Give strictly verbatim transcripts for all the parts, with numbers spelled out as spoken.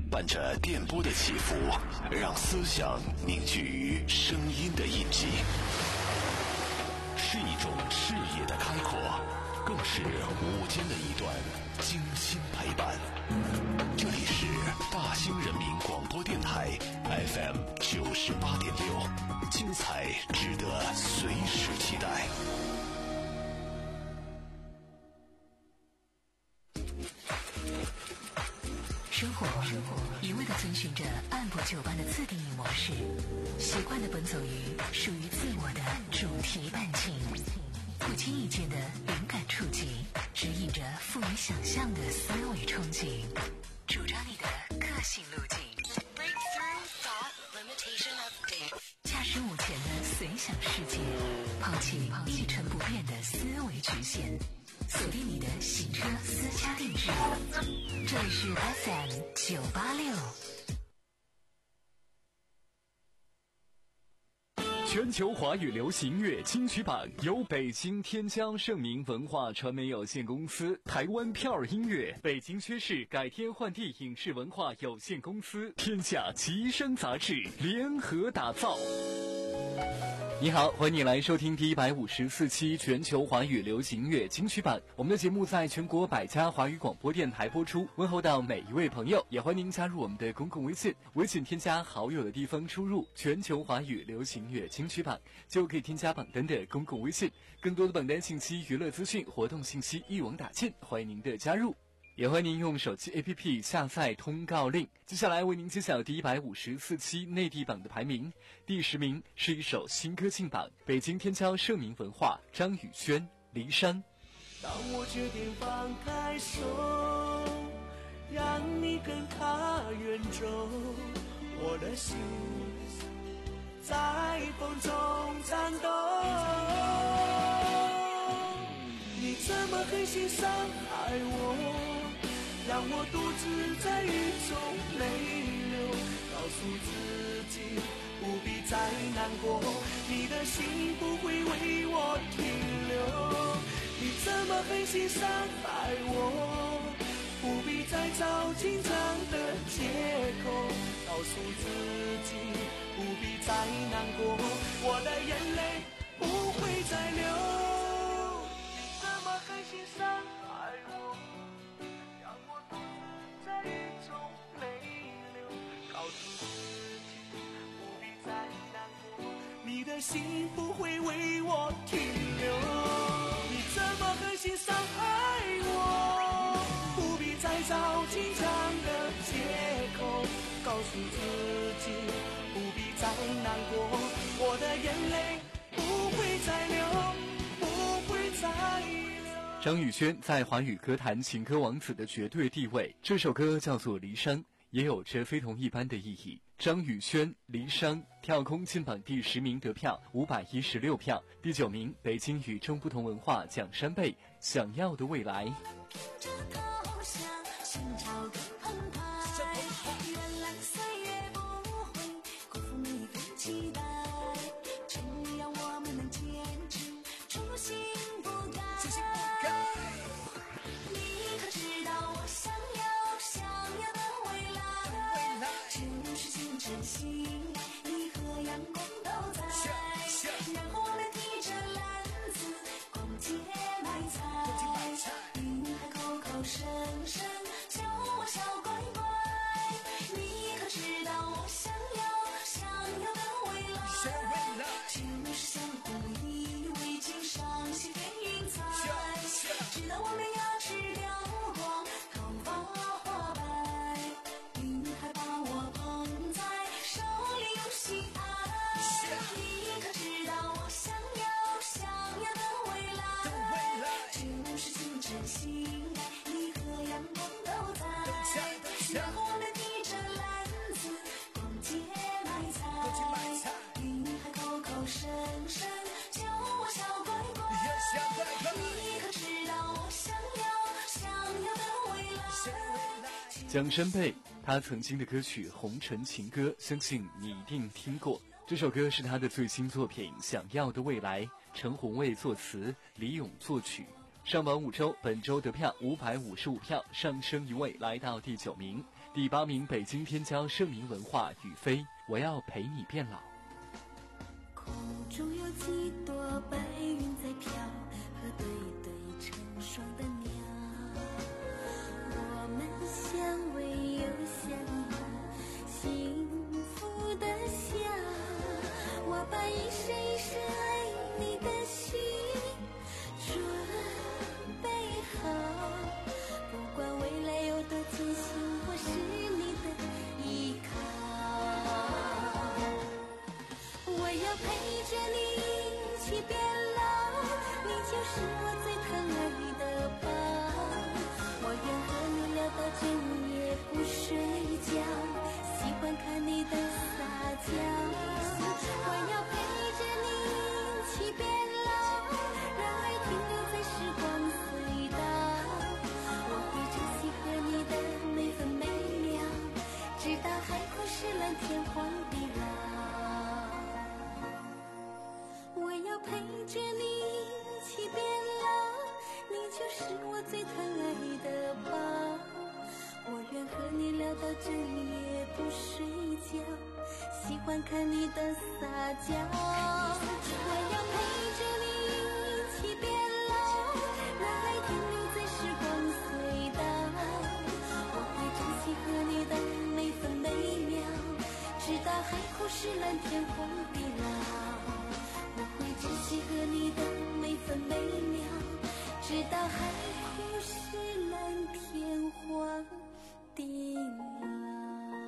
伴着电波的起伏，让思想凝聚于声音的印记，是一种视野的开阔，更是午间的一段精心陪伴。这里是大兴人民广播电台 F M 九十八点六，精彩值得随时期待。 生活一味地遵循着按部就班的自定义模式，习惯地奔走于属于自我的主题伴情，不经意间的灵感触及，指引着富于想象的思维憧憬，主张你的个性路径。驾驶目前的随想世界，抛弃一成不变的思维局限，锁定你的洗车私家定制。这里是 F M 九八六。 全球华语流行乐金曲榜由北京天江盛名文化传媒有限公司、台湾票儿音乐、北京薛氏改天换地影视文化有限公司、天下吉声杂志联合打造。你好，欢迎你来收听第一百五十四期全球华语流行乐金曲榜。我们的节目在全国百家华语广播电台播出，问候到每一位朋友，也欢迎您加入我们的公共微信，微信添加好友的地方输入全球华语流行乐金曲榜，就可以添加榜单的公共微信。更多的榜单信息、娱乐资讯、活动信息一网打尽，欢迎您的加入。也欢迎您用手机 A P P 下载通告令。接下来为您揭晓第一百五十四期内地榜的排名。第十名是一首新歌进榜，北京天骄盛名文化张宇轩《离山》。 当我决定放开手，让你跟他远走，我的心在风中颤抖。你怎么狠心伤害我，让我独自在雨中泪流，告诉自己不必再难过，你的心不会为我停留。你怎么狠心伤害我，不必再找紧张的借口，告诉自己不必再难过，我的眼泪不会再流。你怎么狠心伤害我，让我独自在雨中泪流，告诉自己不必再难过，你的心不会为我停留。你怎么狠心伤害我，不必再找紧张的借口，告诉自己不必再难过，我的眼泪不会再流，不会再流。 张宇轩在华语歌坛情歌王子的绝对地位，这首歌叫做《离山》，也有着非同一般的意义。张宇轩《离山》跳空进榜第十名得票五百一十六票，第九名北京与众不同文化蒋山贝《想要的未来》。蒋山贝，他曾经的歌曲《红尘情歌》，相信你一定听过。这首歌是他的最新作品《想要的未来》，陈红卫作词，李咏作曲。 上榜五周，本周得票五百五十五票，上升一位来到第九名。第八名，北京天骄盛名文化雨飞，我要陪你变老。 空中有几朵白云在飘，和对对成双的鸟，我们相偎又相拥，幸福的笑。我把一生一世爱你的心准备好，不管未来有多艰辛，我是你的依靠。我要陪着你一起变老，你就是我最疼爱的宝。我愿和你聊到整夜不睡觉，喜欢看你的撒娇。我要陪着你一起变老，让爱停留在时光隧道。我会珍惜和你的每分每秒，直到海枯石烂，天荒地老。我要陪着你一起变老，你就是我最疼爱的宝。我愿和你聊到整夜不睡觉，喜欢看你的撒娇。我要陪着你一起变老，让爱停留在时光隧道。我会珍惜和你的每分每秒，直到海枯石烂，天荒地老。我会珍惜和你的每分每秒，直到海枯石烂，天荒地老。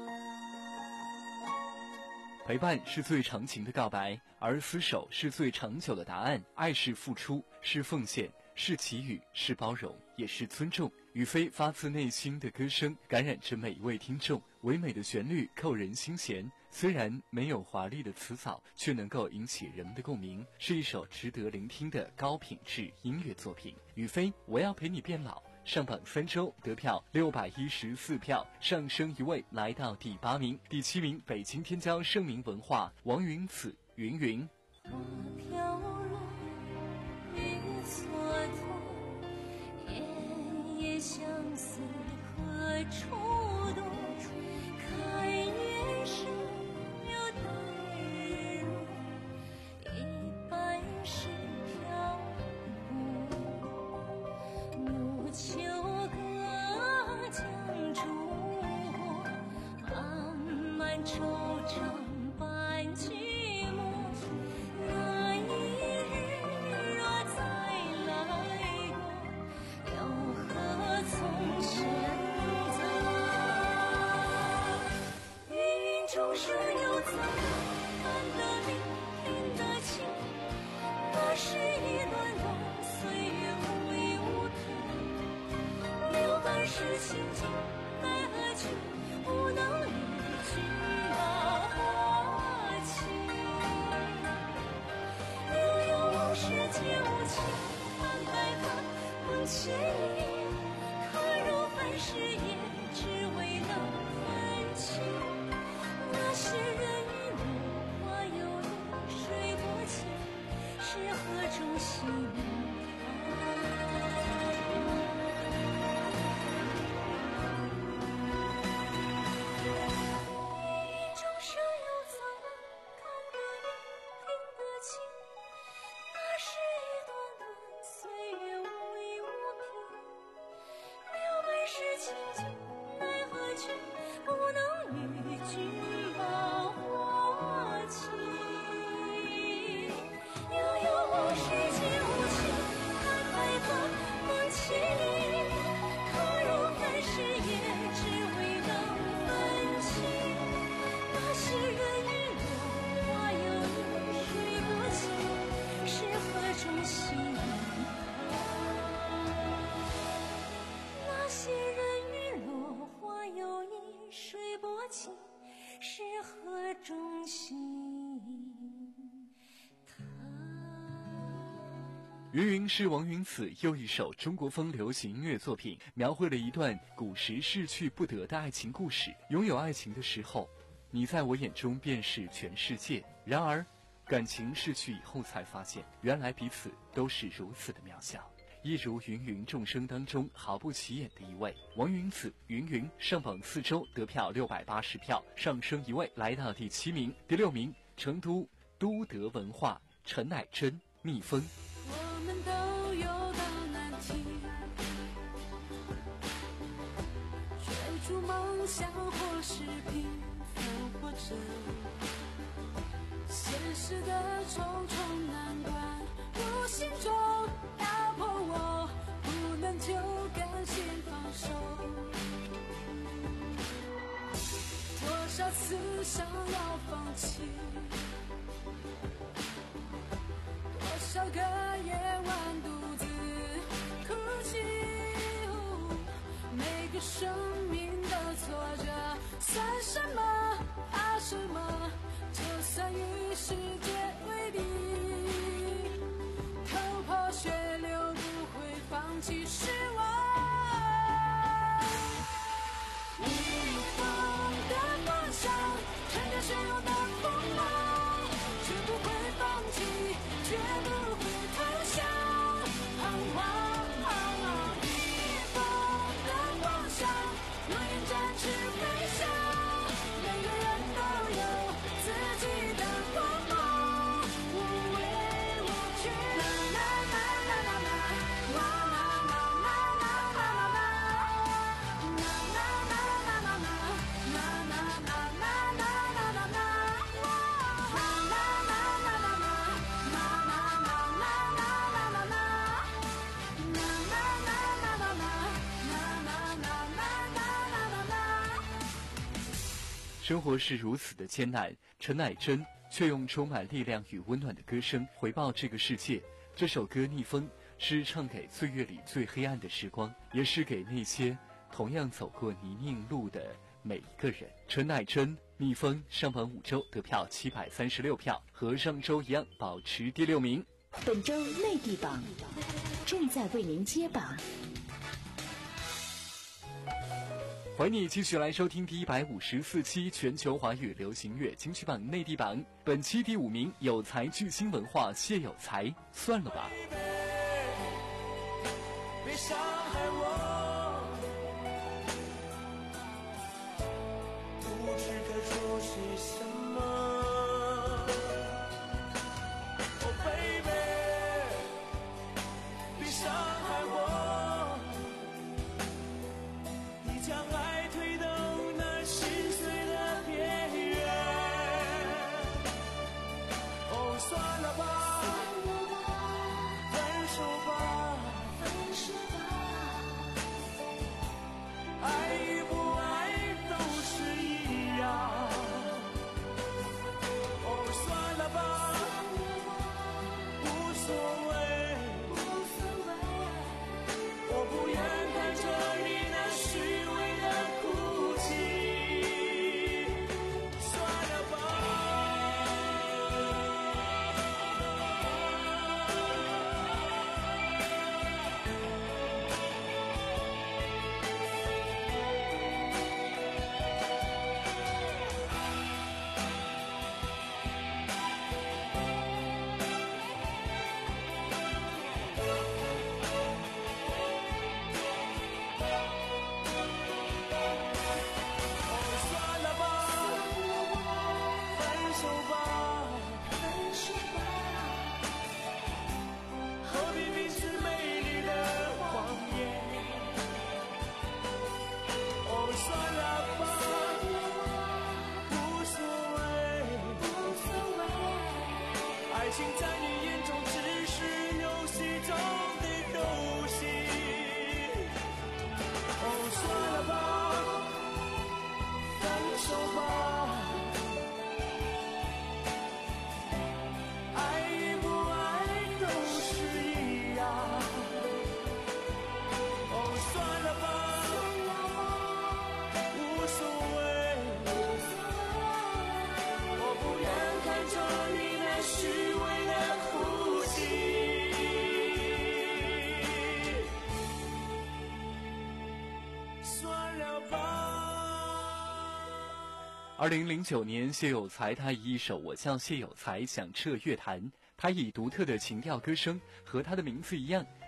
陪伴是最长情的告白，而厮守是最长久的答案。爱是付出，是奉献，是给予，是包容，也是尊重。雨飞发自内心的歌声，感染着每一位听众。唯美的旋律扣人心弦，虽然没有华丽的词藻，却能够引起人们的共鸣，是一首值得聆听的高品质音乐作品。雨飞，我要陪你变老。上榜三周，得票六百一十四票，上升一位来到第八名。第七名，北京天骄盛名文化王云子云云。 花飘落，雨蹉跎，夜夜相思何处躲？看月升又待日落，一半是漂泊。暮秋隔江逐过，漫漫惆怅伴寂寞。那一日若再来过，又何从前走？云中水流走，看得明，听得清，那是一段段岁月无依无凭。留半世情景，奈何去，不能与君老花期。悠悠往事皆无情，半白发梦牵引，可如凡世也只为了分情。那些人与我，花有意，水多情，是何种心是何种心态？ 云云是王云子又一首中国风流行音乐作品，描绘了一段古时逝去不得的爱情故事。拥有爱情的时候，你在我眼中便是全世界，然而感情逝去以后才发现，原来彼此都是如此的渺小。 一如芸芸众生当中毫不起眼的一位。王云子云云上榜四周，得票六百八十票，上升一位来到第七名。第六名，成都都德文化陈乃真逆风。 我们都有道难题，追逐梦想或是平凡活着，现实的重重难关无形中压迫我，不能就甘心放手。多少次想要放弃，多少个夜晚独自哭泣，每个生命的挫折算什么？怕什么？就算与世界为敌，头破血流不会放弃是我。逆风的方向，乘着汹涌的风浪，绝不会放弃，绝不会投降，彷徨。逆风的方向，若愿展翅飞翔，每个人都有自己的光芒，无畏无惧。啦啦啦啦啦啦，啦啦啦啦啦啦啦，啦啦啦啦啦啦，啦啦啦啦啦啦啦，啦啦啦啦啦啦，啦啦啦啦啦啦，啦啦啦啦啦啦。 生活是如此的艰难，陈乃真却用充满力量与温暖的歌声回报这个世界。这首歌《逆风》是唱给岁月里最黑暗的时光，也是给那些同样走过泥泞路的每一个人。陈乃真《逆风》上榜五周，得票七百三十六票，和上周一样保持第六名。 本周内地榜正在为您揭榜。 欢迎你继续来收听第一百五十四期全球华语流行乐金曲榜内地榜。本期第五名，有才巨星文化谢有才，算了吧。 别伤害我，不知该说些什么。Oh baby， 别伤害我，你将爱推到那心碎的边缘。哦，算了吧。爱与不爱都是一样。哦，算了吧，无所谓，我不愿看着你那虚伪的哭泣。算了吧。 二零零九年，谢有才他以一首《我叫谢有才》响彻乐坛。他以独特的情调歌声和他的名字一样，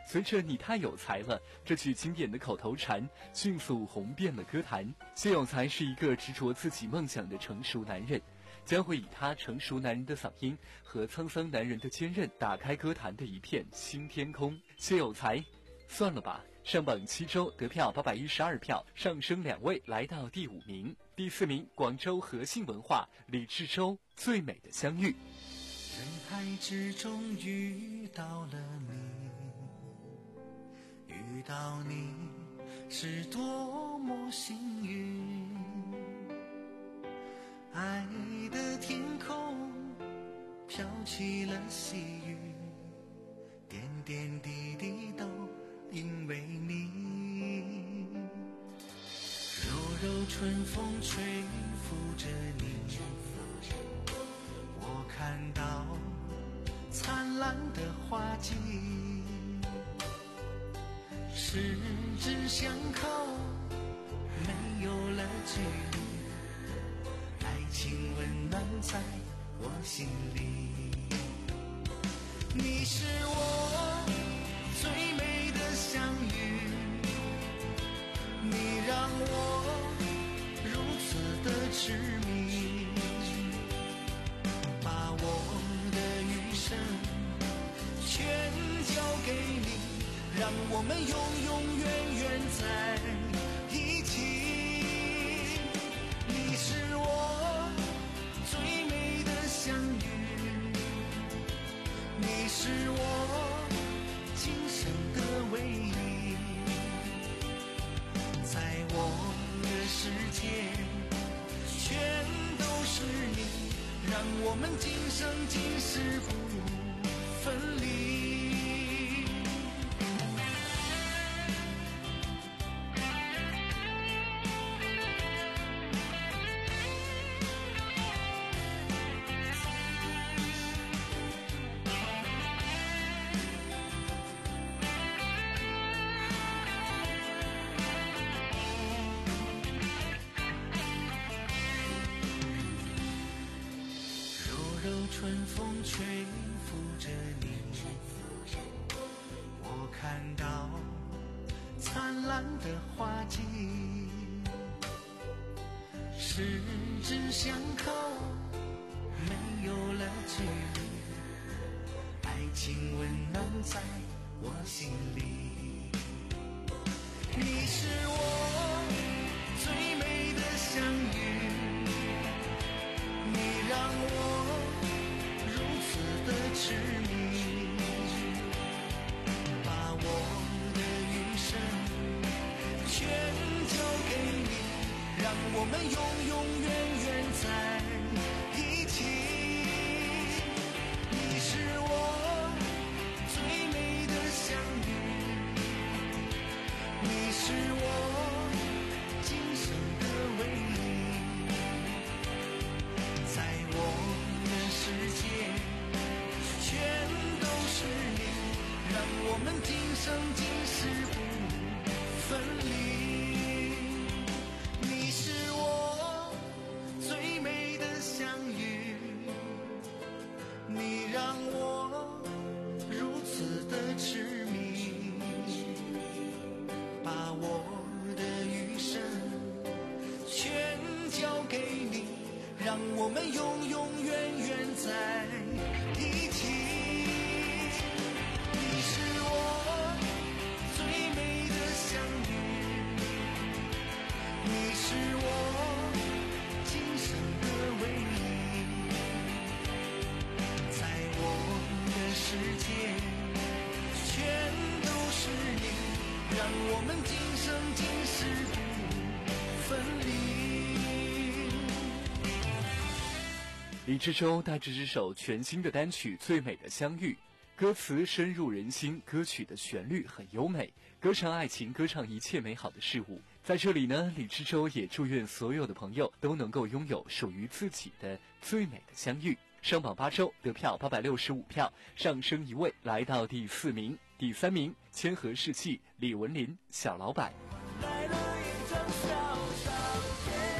随着你太有才了这句经典的口头禅迅速红遍了歌坛，谢有才是一个执着自己梦想的成熟男人，将会以他成熟男人的嗓音和沧桑男人的坚韧，打开歌坛的一片新天空。谢有才，算了吧，上榜七周，得票八百一十二票，上升两位，来到第五名。第四名，广州和信文化，李志洲，最美的相遇。 人海之中遇到了你，遇到你是多么幸运，爱的天空飘起了细雨，点点滴滴都因为你，柔柔春风吹拂着你，我看到灿烂的花季，十指相扣，没有了距离，爱情温暖在我心里。你是我最美的相遇，你让我如此的痴迷，把我的余生全交给你，让我们永永远远在一起。你是我最美的相遇，你是我今生的唯一，在我的世界全都是你，让我们今生今世不分离。春风吹拂着你，我看到灿烂的花季，十指相扣，没有了距离，爱情温暖在我心里。你是我最美的相遇，你让我的痴迷，把我的余生全交给你，让我们永永远远在一起。你是我最美的相遇，你是我今生的唯一，在我的世界全都是你，让我们今生今世不分离。你是我最美的相遇，你让我如此的痴迷，把我的余生全交给你，让我们永永远远在一起。你是我最美的相遇，你是我今生的唯一，在我的世界全都是你，让我们今生今世不分离。 李志洲带着这首全新的单曲《最美的相遇》，歌词深入人心，歌曲的旋律很优美，歌唱爱情，歌唱一切美好的事物。在这里呢，李志洲也祝愿所有的朋友都能够拥有属于自己的最美的相遇。上榜八周，得票八百六十五票，上升一位，来到第四名。第三名，千和世纪，李文林，小老板。 来了一张小照片，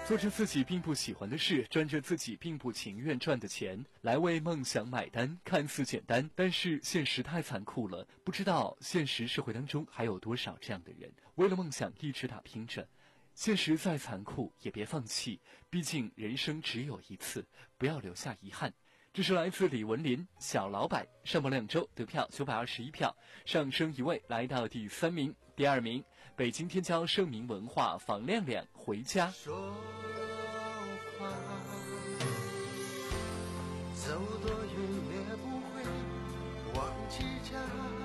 做着自己并不喜欢的事，赚着自己并不情愿赚的钱，来为梦想买单，看似简单，但是现实太残酷了。不知道现实社会当中还有多少这样的人，为了梦想一直打拼着。现实再残酷也别放弃，毕竟人生只有一次，不要留下遗憾。这是来自李文林小老板，上榜两周得票九百二十一票，上升一位来到第三名。第二名，北京天骄盛名文化房亮亮回家。 说话走多远也不会忘记家，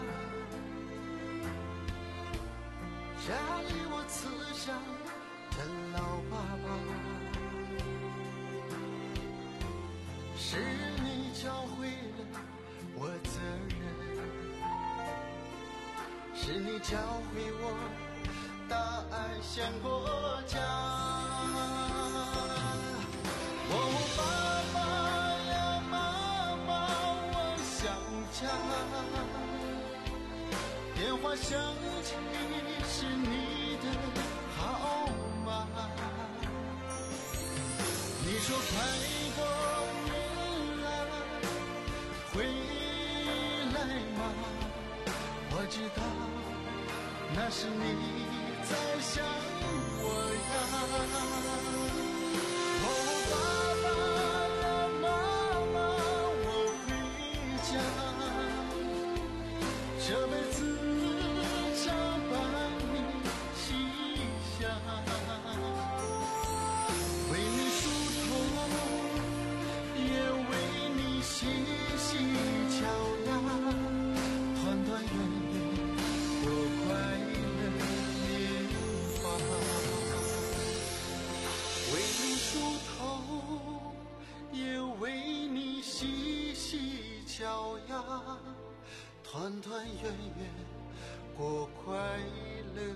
家里我慈祥的老爸爸，是你教会了我责任，是你教会我大爱像国家。哦，爸爸呀妈妈，我想家。电话响起是你的号码，你说快过年了，回来吗？我知道那是你在想我呀。哦，爸爸呀妈妈，我回家，这辈子常伴你西厢，为你梳头，也为你细细敲打，团团圆圆过快乐年华，为你梳头，也为你细细敲牙，团团圆圆过快乐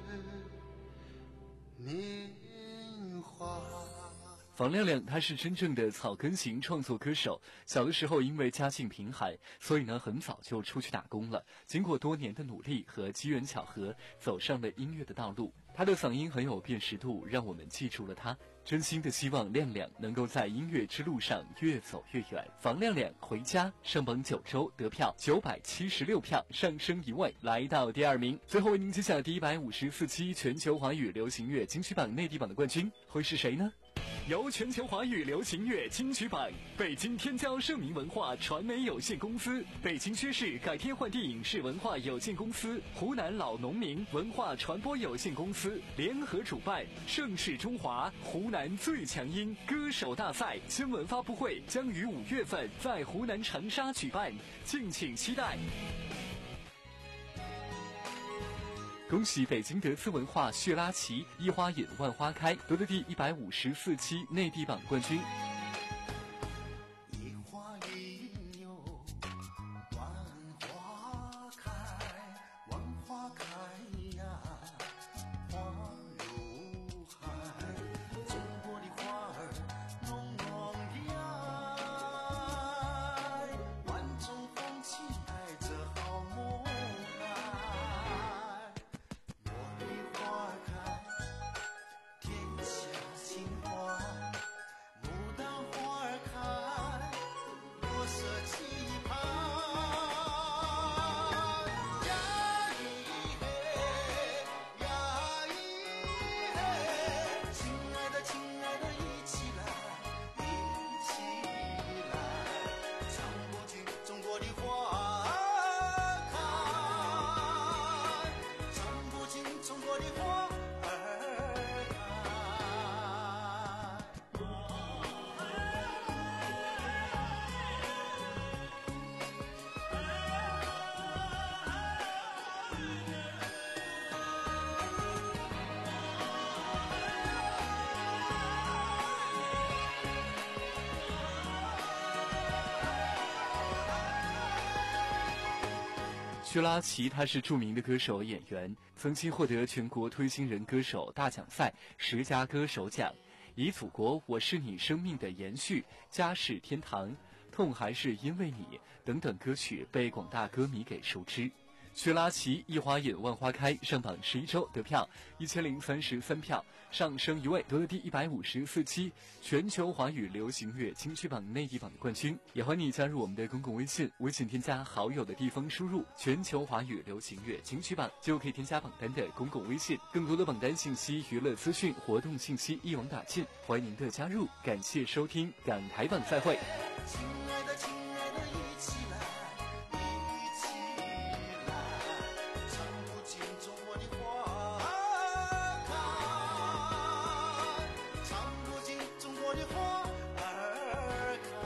年华。 房亮亮他是真正的草根型创作歌手，小的时候因为家境贫寒，所以呢很早就出去打工了。经过多年的努力和机缘巧合，走上了音乐的道路。他的嗓音很有辨识度，让我们记住了他。真心的希望亮亮能够在音乐之路上越走越远。房亮亮回家上榜九周，得票九百七十六票，上升一位来到第二名。最后为您揭晓第一百五十四期全球华语流行乐金曲榜内地榜的冠军会是谁呢？由全球华语流行乐金曲榜、北京天骄盛名文化传媒有限公司、北京薛氏改天换地影视文化有限公司、湖南老农民文化传播有限公司联合主办，盛世中华湖南最强音歌手大赛新闻发布会将于五月份在湖南长沙举办，敬请期待。恭喜北京德资文化薛拉奇一花引万花开夺得第一百五十四期内地榜冠军。 一花一柳万花开，万花开呀花如海，中国的花儿浓浓的爱，万种风情带着好梦来。茉莉花开天下情花，牡丹花儿开国色棋盘。呀咿嘿呀咿嘿，亲爱的亲爱的一起来一起来，唱不尽中国的花儿开，唱不尽中国的花儿开。 薛拉奇他是著名的歌手演员，曾经获得全国推新人歌手大奖赛十佳歌手奖，以祖国我是你生命的延续、家是天堂、痛还是因为你等等歌曲被广大歌迷给熟知。 薛拉奇一花引万花开上榜十一周得票一千零三十三票，上升一位夺得第一百五十四期全球华语流行乐金曲榜内地榜的冠军。也欢迎你加入我们的公共微信，微信添加好友的地方输入全球华语流行乐金曲榜就可以添加榜单的公共微信，更多的榜单信息、娱乐资讯、活动信息一网打尽，欢迎您的加入。感谢收听港台榜，再会。 亲爱的亲爱的一起来一起来，唱不尽中国的花儿开，唱不尽中国的花儿开。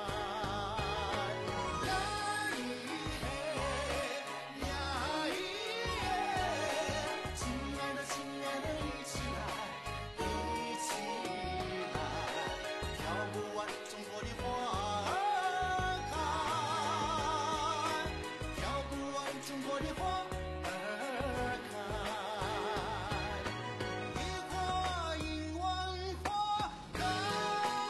呀咿嘿呀咿嘿，亲爱的亲爱的一起来一起来，跳不完中国的花儿开，跳不完中国的花儿开，一花一万花开。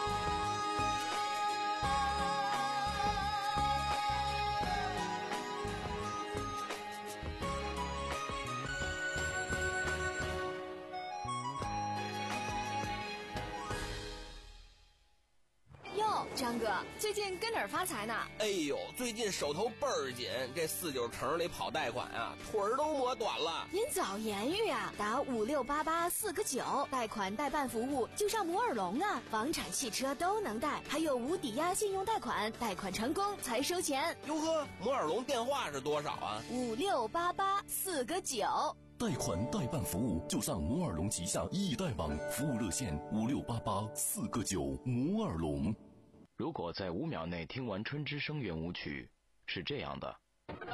哟，张哥，最近跟哪儿发财呢？ 哎呦，最近手头倍儿紧，这四九城里跑贷款啊，腿儿都磨短了。 您早言语啊，打五六八八四个九，贷款代办服务就上摩尔龙啊，房产、汽车都能贷，还有无抵押信用贷款，贷款成功才收钱。 哟呵，摩尔龙电话是多少啊？ 五六八八四个九。 贷款代办服务就上摩尔龙旗下易贷网，服务热线五六八八四个九。摩尔龙。 如果在五秒内听完春之声圆舞曲，是这样的；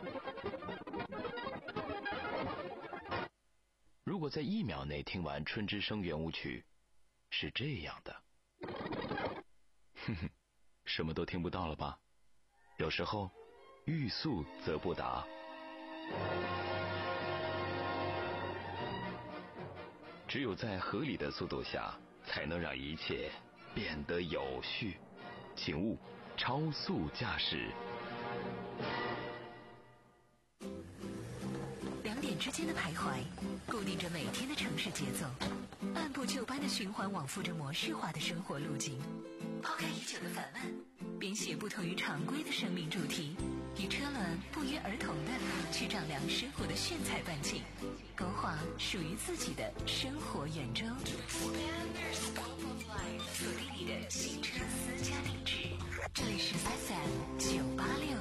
如果在一秒内听完春之声圆舞曲，是这样的。哼哼，什么都听不到了吧？有时候，欲速则不达。只有在合理的速度下，才能让一切变得有序。请勿超速驾驶。 两点之间的徘徊，固定着每天的城市节奏，按部就班的循环往复着模式化的生活路径。抛开已久的烦闷，编写不同于常规的生命主题，与车轮不约而同的去丈量生活的炫彩半径，勾画属于自己的生活圆周。锁定你的新车私家定制，这里是 F M 九八六。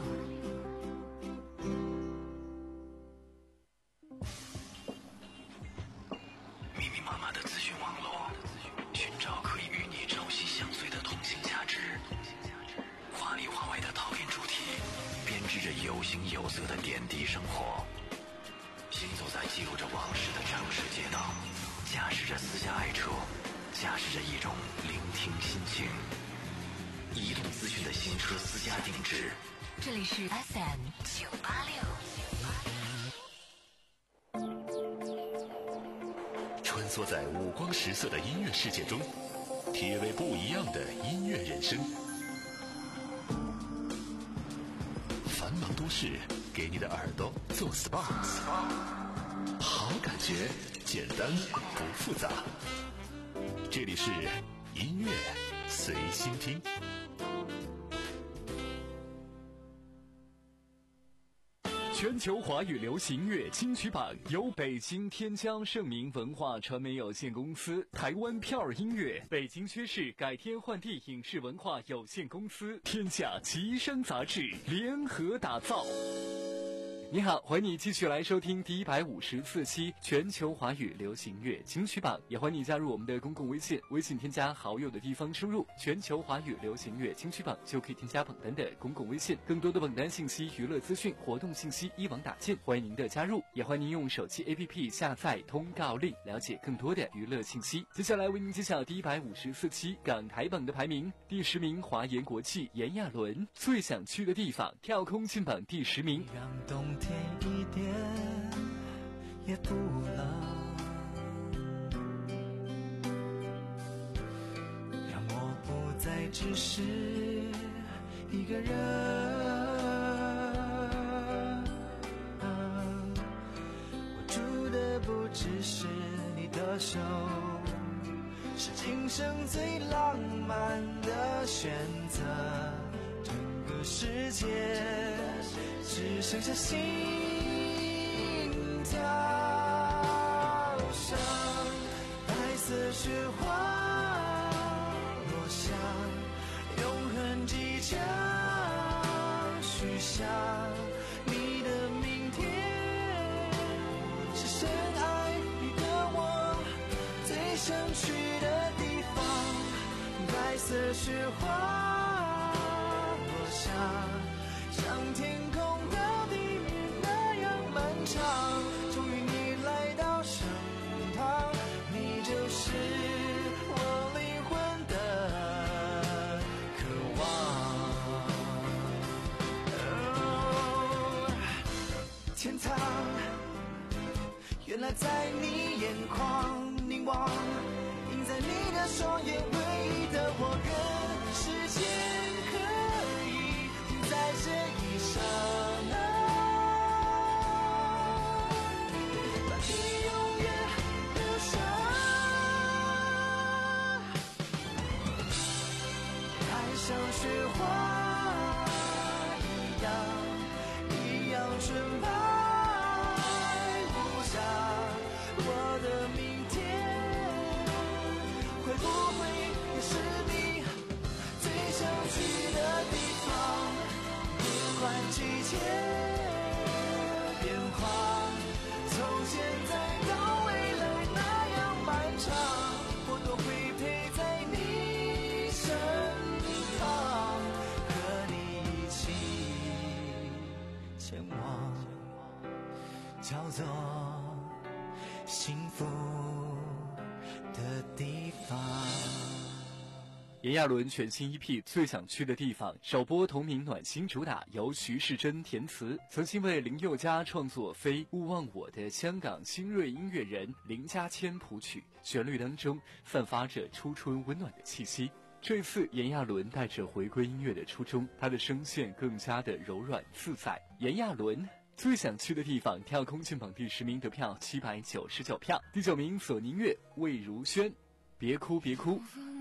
密密麻麻的资讯网络，寻找可以与你朝夕相随的通信价值。华里华外的套件主题，编织着有形有色的点滴生活。行走在记录着往事的城市街道，驾驶着私家爱车，驾驶着一种聆听心情。移动资讯的新车私家定制， 这里是 F M 九八六。 穿梭在五光十色的音乐世界中，体味不一样的音乐人生。繁忙都市，给你的耳朵做 S P A， 好感觉，简单不复杂。这里是音乐随心听。 全球华语流行乐金曲榜由北京天江盛明文化传媒有限公司、台湾票儿音乐、北京薛氏改天换地影视文化有限公司、天下吉声杂志联合打造。你好，欢迎你继续来收听第一百五十四期全球华语流行乐金曲榜，也欢迎你加入我们的公共微信，微信添加好友的地方输入全球华语流行乐金曲榜就可以添加榜单的公共微信，更多的榜单信息、娱乐资讯、活动信息一网打尽，欢迎您的加入，也欢迎您用手机 A P P 下载通告令，了解更多的娱乐信息。接下来为您揭晓第一百五十四期港台榜的排名，第十名华研国际炎亚纶，最想去的地方跳空进榜第十名。 让冬天一点也不冷，让我不再只是一个人，啊的手，是今生最浪漫的选择。整个世界只剩下心跳声，白色雪花落下，永恒即将许下。你的明天是深爱你的我最想去的地方，白色雪花落下，像天空的地面那样漫长。终于你来到身旁，你就是我灵魂的渴望。哦，天堂原来在你眼眶凝望，映在你的双眼，唯一的我愿时间可以停在这一刹那，把你永远留下。爱像雪花一样，一样纯白无瑕。我的明天会不会也是你最想去的地方？不管季节变化，从现在到未来那样漫长，我都会陪在你身旁，和你一起前往叫做幸福的地方。 炎亚纶全新 E P《最想去的地方》首播同名暖心主打，由徐世珍填词，曾经为林宥嘉创作《非勿忘我》的香港新锐音乐人林家谦谱曲，旋律当中散发着初春温暖的气息。这次炎亚纶带着回归音乐的初衷，他的声线更加的柔软自在。炎亚纶最想去的地方跳空进榜第十名，得票七百九十九票。第九名索尼乐魏如萱，别哭别哭。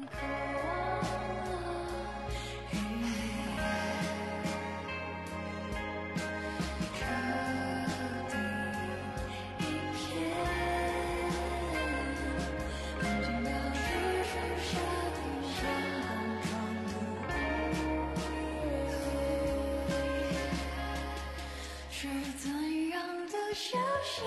是怎样的消息？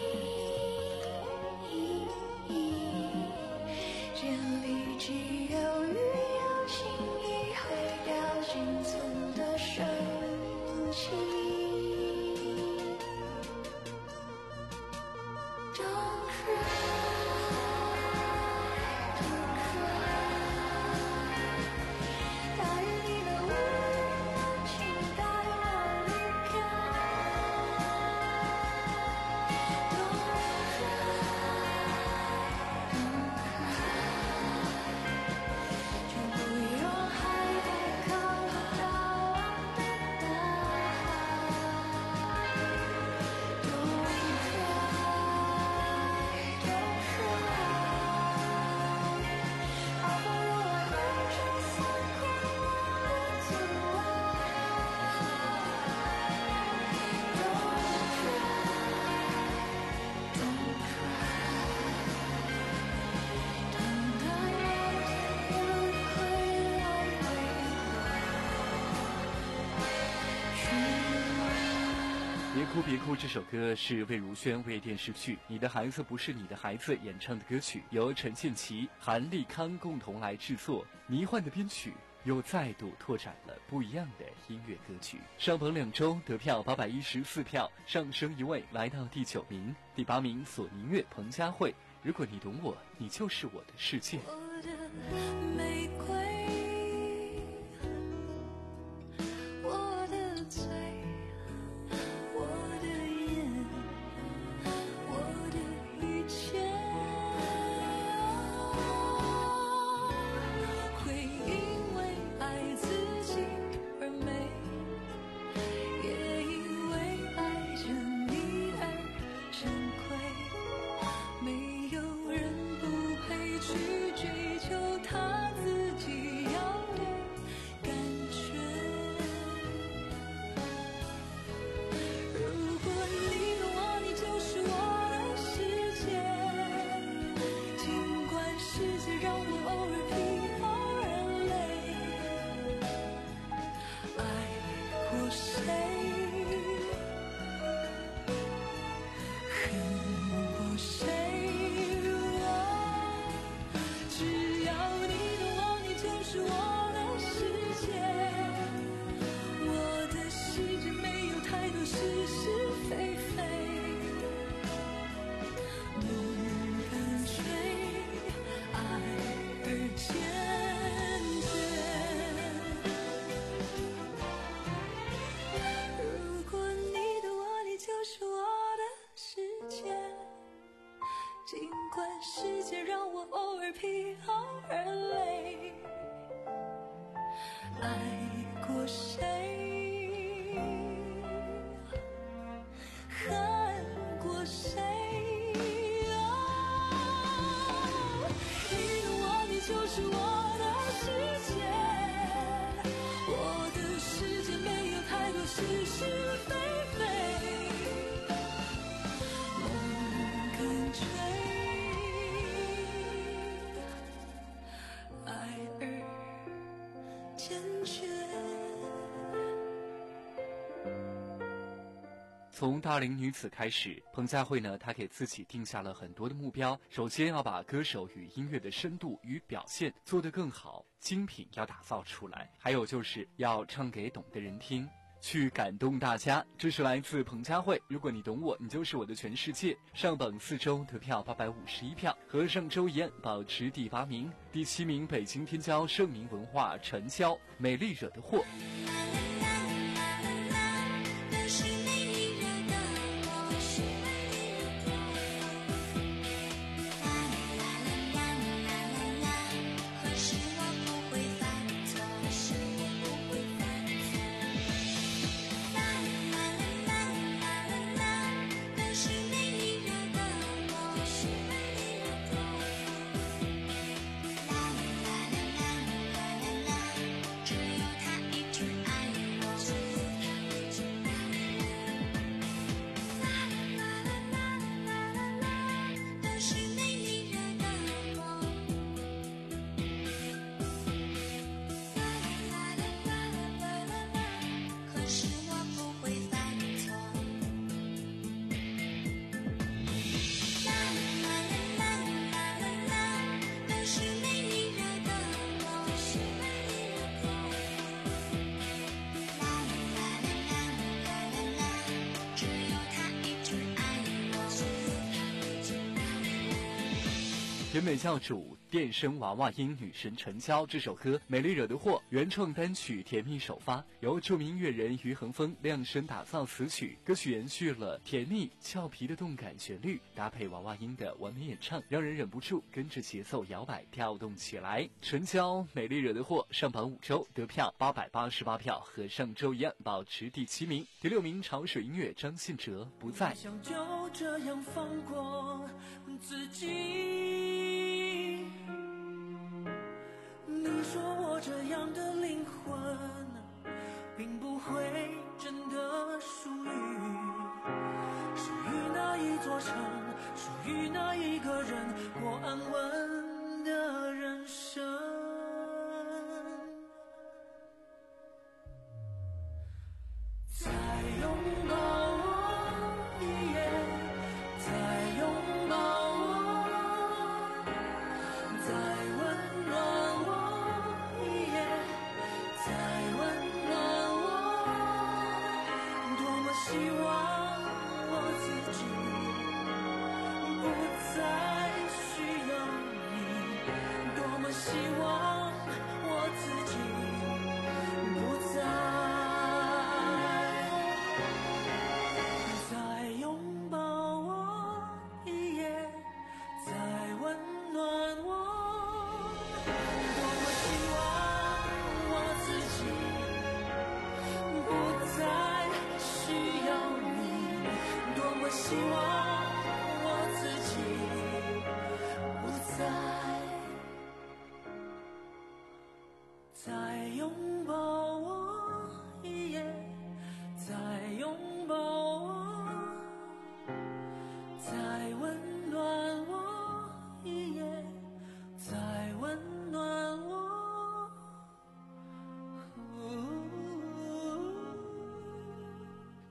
这里既有雨有情，意会掉进粗的深情。Don't cry, don't cry， 大雨里的温柔，请带我离开。 别哭别哭这首歌是魏如萱为电视剧《你的孩子不是你的孩子》演唱的歌曲，由陈建奇、韩立康共同来制作，迷幻的编曲又再度拓展了不一样的音乐歌曲。上榜两周得票八百一十四票，上升一位来到第九名。第八名索尼乐彭佳慧，如果你懂我，你就是我的世界。 我的玫瑰，我的嘴，我的眼，我的一切，会因为爱自己而美，也因为爱着你而珍贵。没有人谁，恨过谁，只要你懂我，你就是我的世界。我的世界没有太多是是非非，梦跟随爱而坚决。如果你懂我，你就是我的世界。尽管世界让我偶尔疲劳而累，爱过谁，恨过谁，哦，你懂我，你就是我的世界。我的世界没有太多是是非非，梦跟随爱而坚决。 从大龄女子开始，彭佳慧呢，她给自己定下了很多的目标。首先要把歌手与音乐的深度与表现做得更好，精品要打造出来。还有就是要唱给懂的人听，去感动大家。这是来自彭佳慧，如果你懂我，你就是我的全世界。上榜四周得票八百五十一票，和上周一样保持第八名。第七名北京天骄盛名文化陈娇，美丽惹的祸。甜美教主电声娃娃音女神陈娇这首歌《美丽惹的祸》原创单曲《甜蜜》首发，由著名音乐人于恒峰量身打造词曲。歌曲延续了甜蜜俏皮的动感旋律，搭配娃娃音的完美演唱，让人忍不住跟着节奏摇摆跳动起来。陈娇《美丽惹的祸》上榜五周得票八百八十八票，和上周一样保持第七名。第六名潮水音乐张信哲不在。 想就这样放过自己，你说我这样的灵魂并不会真的属于属于那一座城，属于那一个人，过安稳的人生。再拥抱我一夜，再拥抱我，再温暖我一夜，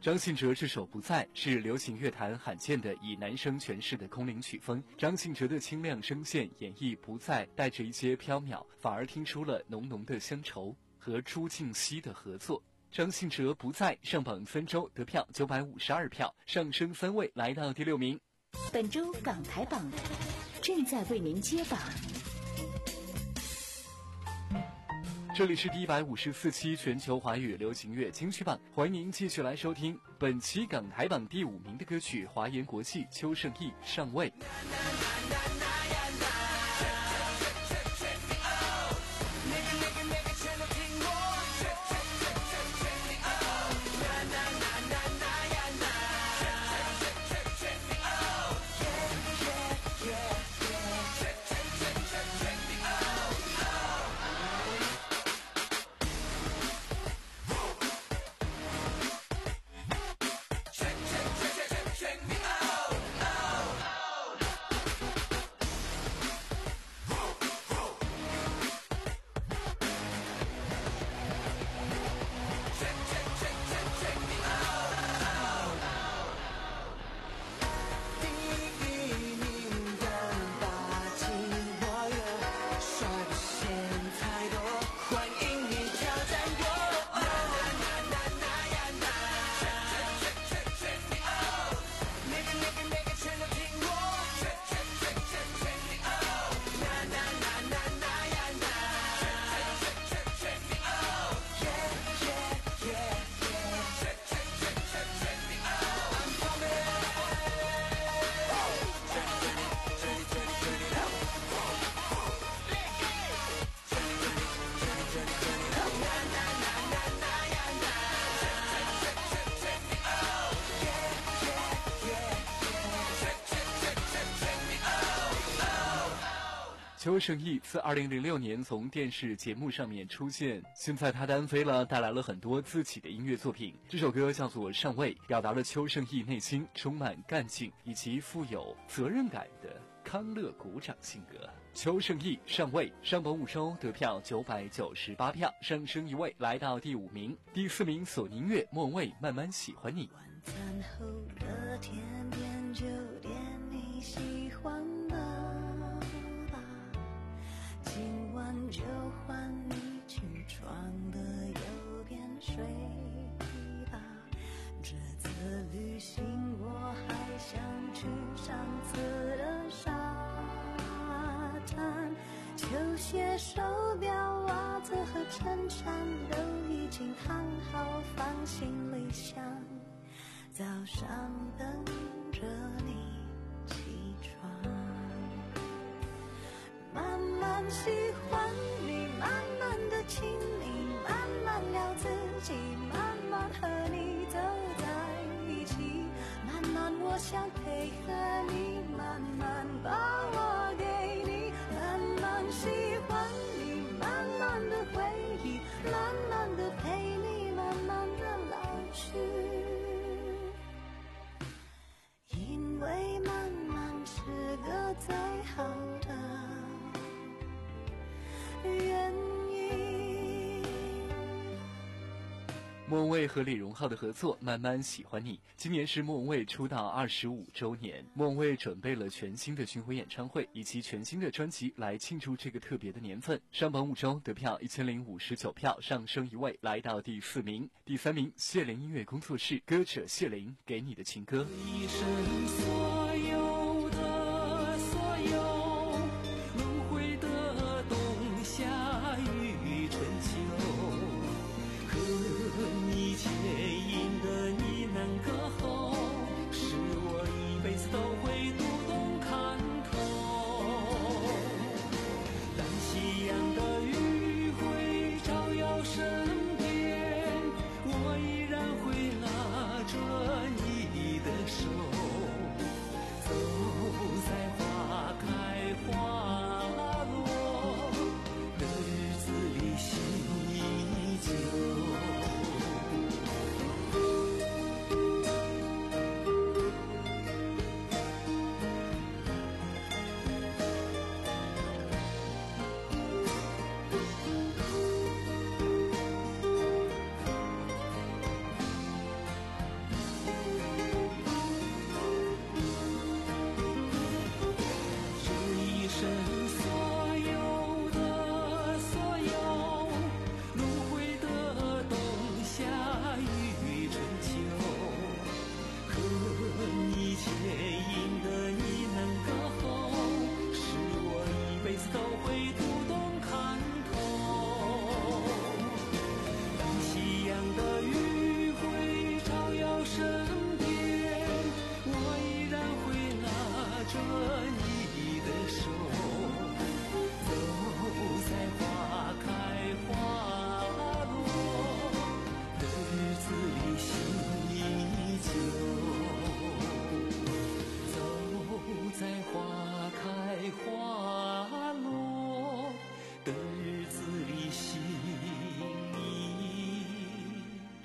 张信哲这首《不在》是流行乐坛罕见的以男声诠释的空灵曲风。张信哲的清亮声线演绎《不在》，带着一些飘渺，反而听出了浓浓的乡愁。和朱婧汐的合作，张信哲《不在》上榜三周得票九百五十二票，上升三位来到第六名。 本周港台榜正在为您揭榜。 这里是第一百五十四期全球华语流行乐金曲榜，欢迎您继续来收听本期港台榜第五名的歌曲，华研国际邱胜翊上位。邱胜翊自二零零六年从电视节目上面出现，现在他单飞了，带来了很多自己的音乐作品。这首歌叫做《上位》，表达了邱胜翊内心充满干劲以及富有责任感的康乐鼓掌性格。邱胜翊上位，上榜五周得票九百九十八票，上升一位来到第五名。第四名索尼音乐莫文蔚慢慢喜欢你。 晚餐后的甜点就点你喜欢的吧，今晚就换你去床的右边睡吧，这次旅行我还想去上次的沙滩，球鞋手表袜子和衬衫都已经烫好放行李箱，早上等着你起床，慢慢喜欢你，慢慢的亲你，慢慢聊自己，慢慢和你走在一起，慢慢我想配合你，慢慢把我给你，慢慢喜欢你，慢慢的回忆，慢慢的陪你，慢慢的老去，因为慢慢是个最好的原因。 莫文蔚和李荣浩的合作《慢慢喜欢你》，今年是莫文蔚出道二十五周年。莫文蔚准备了全新的巡回演唱会以及全新的专辑来庆祝这个特别的年份。上榜五周得票一千零五十九票，上升一位来到第四名。第三名，谢玲音乐工作室，歌者谢玲给你的情歌。 一生所有的所有，轮回的冬夏与春秋，和你牵引的呢喃歌喉，是我一辈子都会读懂看透。当夕阳的余晖照耀身边，我依然会拉着你的手，走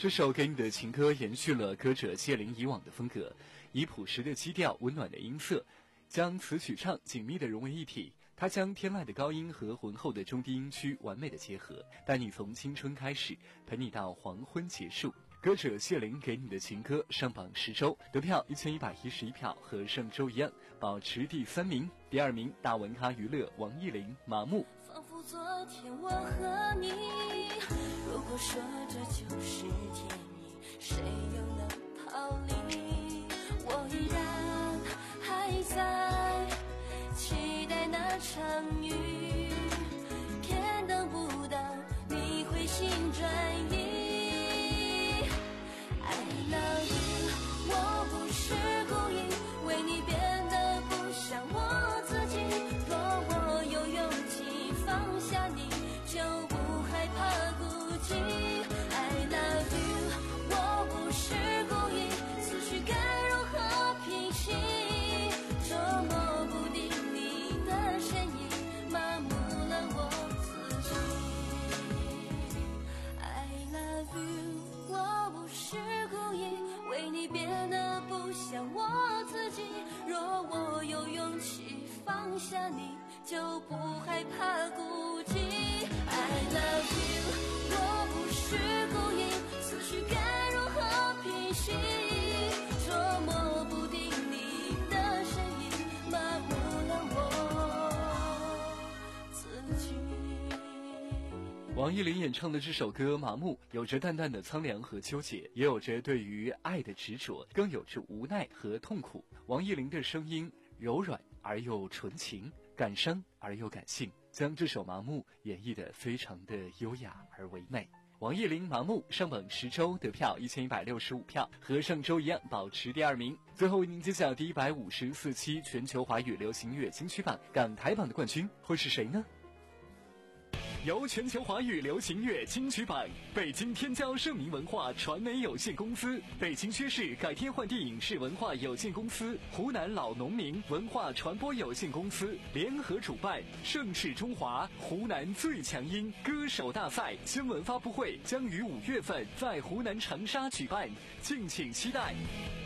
这首给你的情歌延续了歌者谢灵以往的风格，以朴实的基调、温暖的音色，将词曲唱紧密地融为一体。他将天籁的高音和浑厚的中低音区完美的结合，带你从青春开始，陪你到黄昏结束。歌者谢灵给你的情歌上榜十周，得票一千一百一十一票，和上周一样保持第三名。第二名大文咖娱乐王艺霖麻木。 仿佛昨天我和你，如果说这就是天意，谁又能逃离？我依然还在期待那场雨，偏等不到你回心转意。I love you， 我不是故意为你变得不像我自己，若我有勇气放下你，就不害怕孤寂。I love you， 我不是故意，思绪该如何平息？捉摸不定你的身影，麻木了我自己。I love you， 我不是故意为你变得不像我自己，若我有勇气放下你，就不害怕孤寂。I love you， 我不是故意，思绪该如何平息？捉摸不定你的身影，麻木了我自己。 王艺霖演唱的这首歌《麻木》有着淡淡的苍凉和纠结，也有着对于爱的执着，更有着无奈和痛苦。王艺霖的声音柔软而又纯情，感伤而又感性，将这首《麻木》演绎得非常的优雅而唯美。王艺霖《麻木》上榜十周，得票一千一百六十五票，和上周一样保持第二名。最后为您揭晓第一百五十四期全球华语流行乐金曲榜港台榜的冠军会是谁呢？由全球华语流行乐金曲榜、北京天骄盛名文化传媒有限公司、北京薛氏改天换地影视文化有限公司、湖南老农民文化传播有限公司联合主办，盛世中华湖南最强音歌手大赛新闻发布会将于五月份在湖南长沙举办，敬请期待。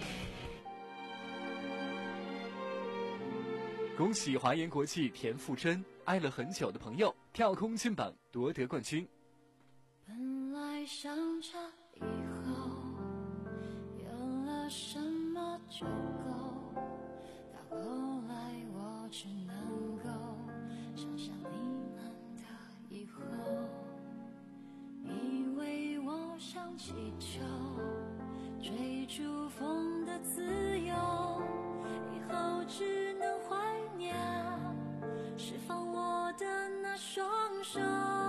恭喜华研国际田馥甄爱了很久的朋友跳空进榜夺得冠军。 本来想着以后有了什么就够，到后来我只能够想象你们的以后，以为我像气球追逐风的自由，以后只能怀念释放我的那双手，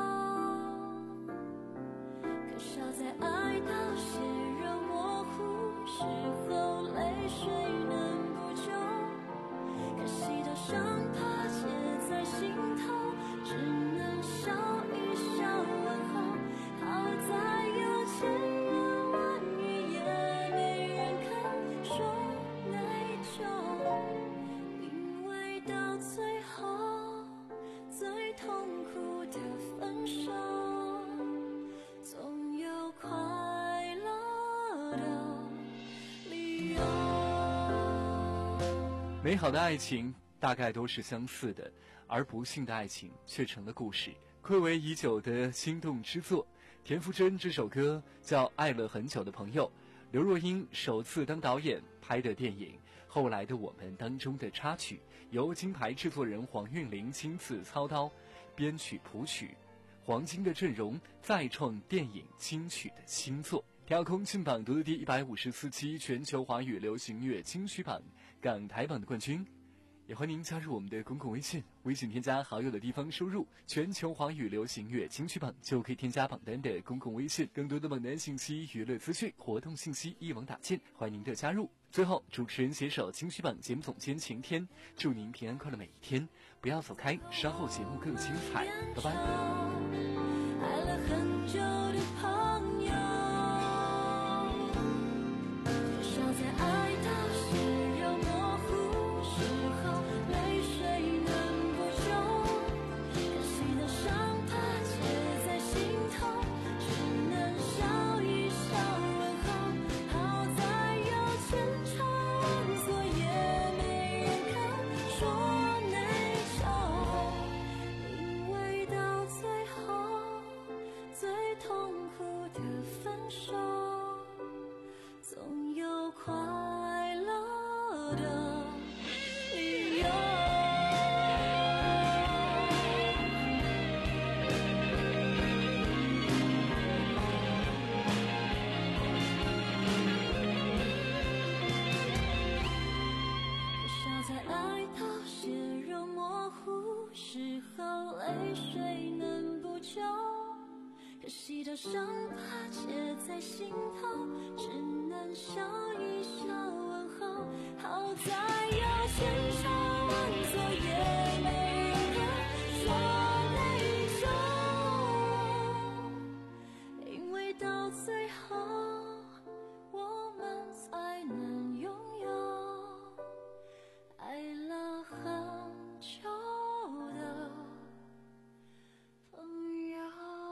可笑在爱到血肉模糊时候，泪水能补救，可惜的伤疤结在心头，只能笑一笑问候。好在有千言万语也没人肯说内疚，因为到最后最痛苦的分手，总有快乐的理由。 美好的爱情大概都是相似的，而不幸的爱情却成了故事。暌违已久的心动之作，田馥甄这首歌叫《爱了很久的朋友》，刘若英首次当导演拍的电影《后来的我们》当中的插曲，由金牌制作人黄韵玲亲自操刀，编曲谱曲，黄金的阵容再创电影金曲的新作。跳空进榜夺得第一百五十四期全球华语流行乐金曲榜港台榜的冠军。也欢迎您加入我们的公共微信，微信添加好友的地方输入全球华语流行乐金曲榜，就可以添加榜单的公共微信。更多的榜单信息、娱乐资讯、活动信息一网打尽，欢迎您的加入。最后，主持人携手金曲榜节目总监晴天，祝您平安快乐每一天，不要走开，稍后节目更精彩，拜拜。 爱了很久的朋友，至少在爱到血肉模糊时候，泪水能补救，可惜的伤疤结在心头，只能笑一笑的理由。多少在爱到血肉模糊时候，泪水能补救，可惜这伤疤结在心头，只能笑一笑问候。好在有千差万错，也没人说内疚，因为到最后我们才能拥有爱了很久的朋友。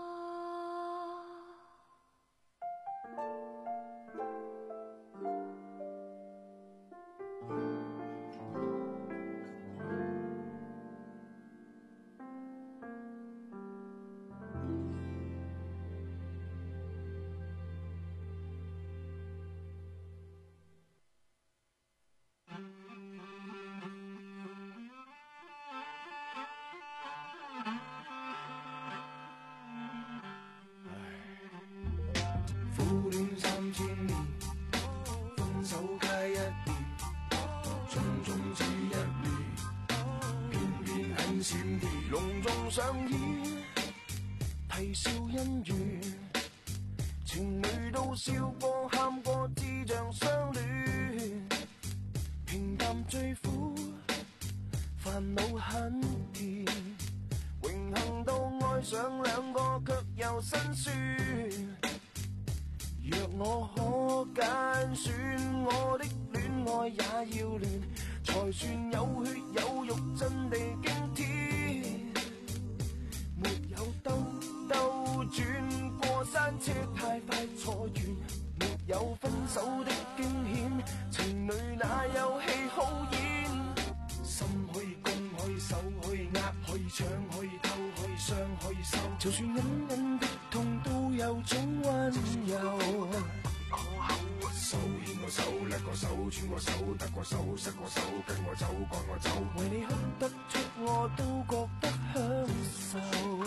苦戀三千年，分手皆一年，種種只一念，偏偏很閃電，隆重上演，啼笑姻緣，情侶都笑過喊過，智像相戀，平淡最苦，煩惱很甜，榮幸到愛上兩個卻又辛酸。若我可揀選，我的戀愛也要亂，才算有血有肉，真地驚天。沒有兜兜轉，過山車太快坐完，沒有分手的驚險，情侶哪有戲好演？心可以攻，可以守，可以握，可以搶，可以偷，可以傷，可以收，就算隱隱的痛都有種溫柔。手牽個手，甩個手，轉個手，得個手，失個手，跟我走，趕我走，為你哭得出我都覺得享受。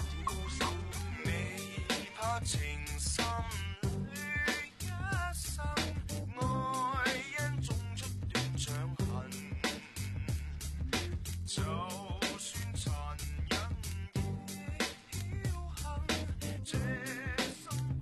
你怕情深裏一生，愛因種出斷腸痕，就算殘忍亦僥倖，這生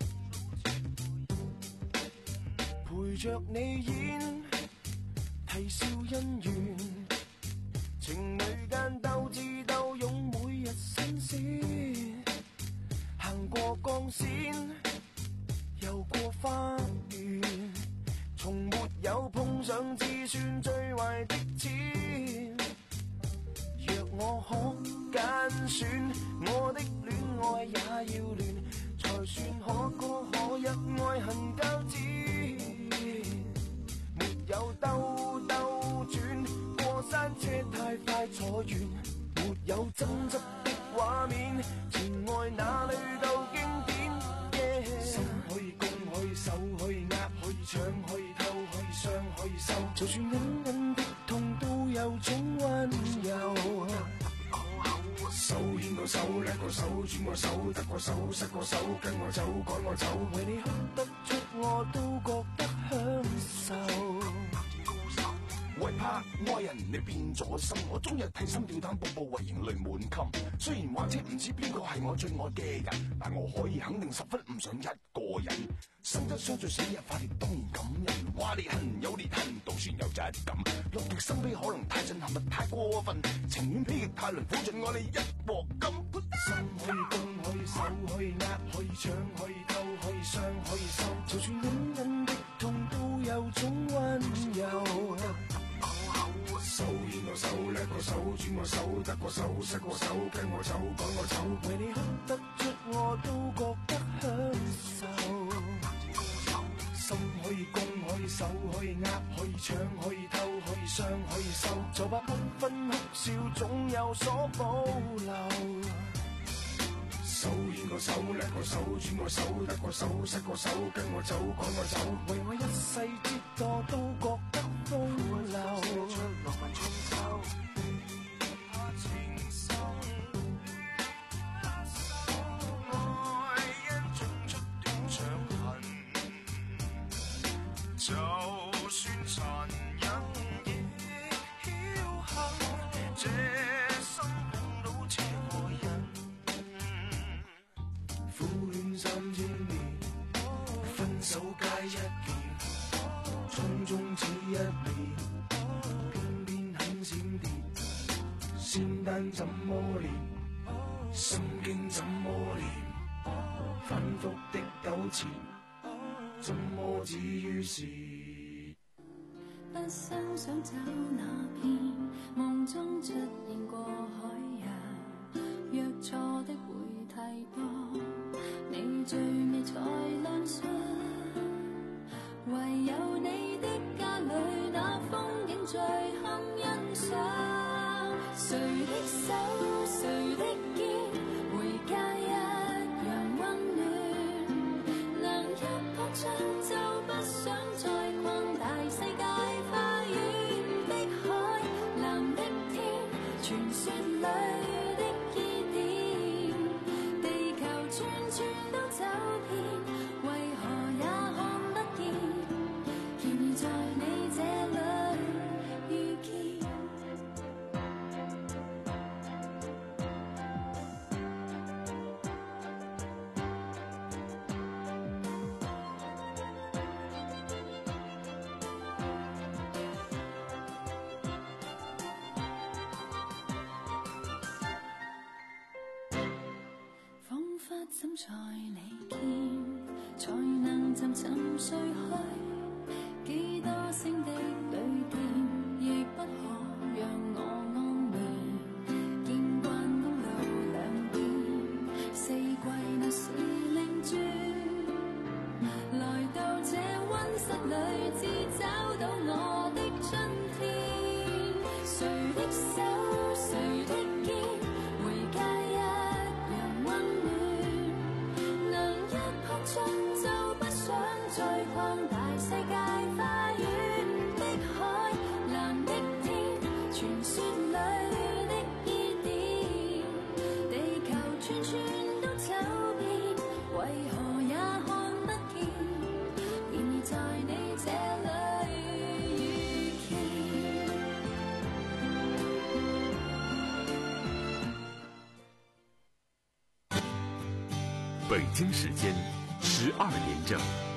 陪着你演，啼笑姻緣，情侶間鬥智鬥勇，每日新鮮，行過鋼線，遊過花園，從沒有碰上至算最壞的錢。若我可揀選，我的戀愛也要亂，才算可歌可泣，愛恨交織。沒有兜兜轉，過山車太快坐完，沒有爭執的畫面，情愛哪裏夠經典？ Yeah. 心可以攻，可以守，可以握，可以搶，可以偷，可以傷，可以收，就算隱隱的痛都有種溫柔。手牽個手，甩個手，轉個手，得個手，失個手，跟我走，趕我走，為你哭得出我都覺得享受。為怕愛人你變咗心，我終日提心吊膽，步步為營淚滿襟。雖然或者唔知邊個係我最愛嘅人，但我可以肯定十分唔想一個人。生則相聚，死日化蝶，當然感人。話裂痕有裂痕，都算有質感。落極生悲可能太震撼，咪太過分，情願悲極太輪，苦盡我哋一鑊金。心可以攻，可以守，可以握，可以搶，可以偷，可以傷，可以收，就算隱隱的痛都有種溫柔。手牽個手，甩個手，轉個手，得個手，失個手，跟我走，趕我走，為你哭得出我都覺得享受。心可以攻，可以守，可以握，可以搶，可以偷，可以傷，可以收，就怕不分哭笑總有所保留。 手，牽個手，甩個手，轉個手，得個手，失個手，跟我走，趕我走，為我一世折墮都覺得風流。浪漫春秋，怕情深，愛因種出斷腸痕，就算殘忍亦僥倖，這生碰到這個人。苦戀三千年，分手皆一件，匆匆只一年，偏偏很閃電。仙丹怎麼練，心經怎麼練，反覆的糾纏，怎麼止於事？ 不想想找那片夢中出現過海洋，約錯的會太多，你最美才論述，唯有你的家裏那風景最堪欣賞。誰的手誰的肩，回家一樣溫暖，能一撲槍就不想再逛大世界花園的海，藍的天，傳說裏的依點，地球轉轉都走遍，為何也看不見？然而在你這裏遇見。彷彿怎在你見，才能沉沉睡去，幾多星的旅店，亦不可讓我安眠。見慣公路兩邊，四季那時擰轉，來到這溫室裏，只找到我的春天。誰的手誰的肩，回家一樣溫暖，能一撲槍就不想再逛大世界花園的海，藍的天，傳說裏的依點，地球轉轉都走遍，為何也看不見？然而在你這裏遇見。 北京时间十二点整。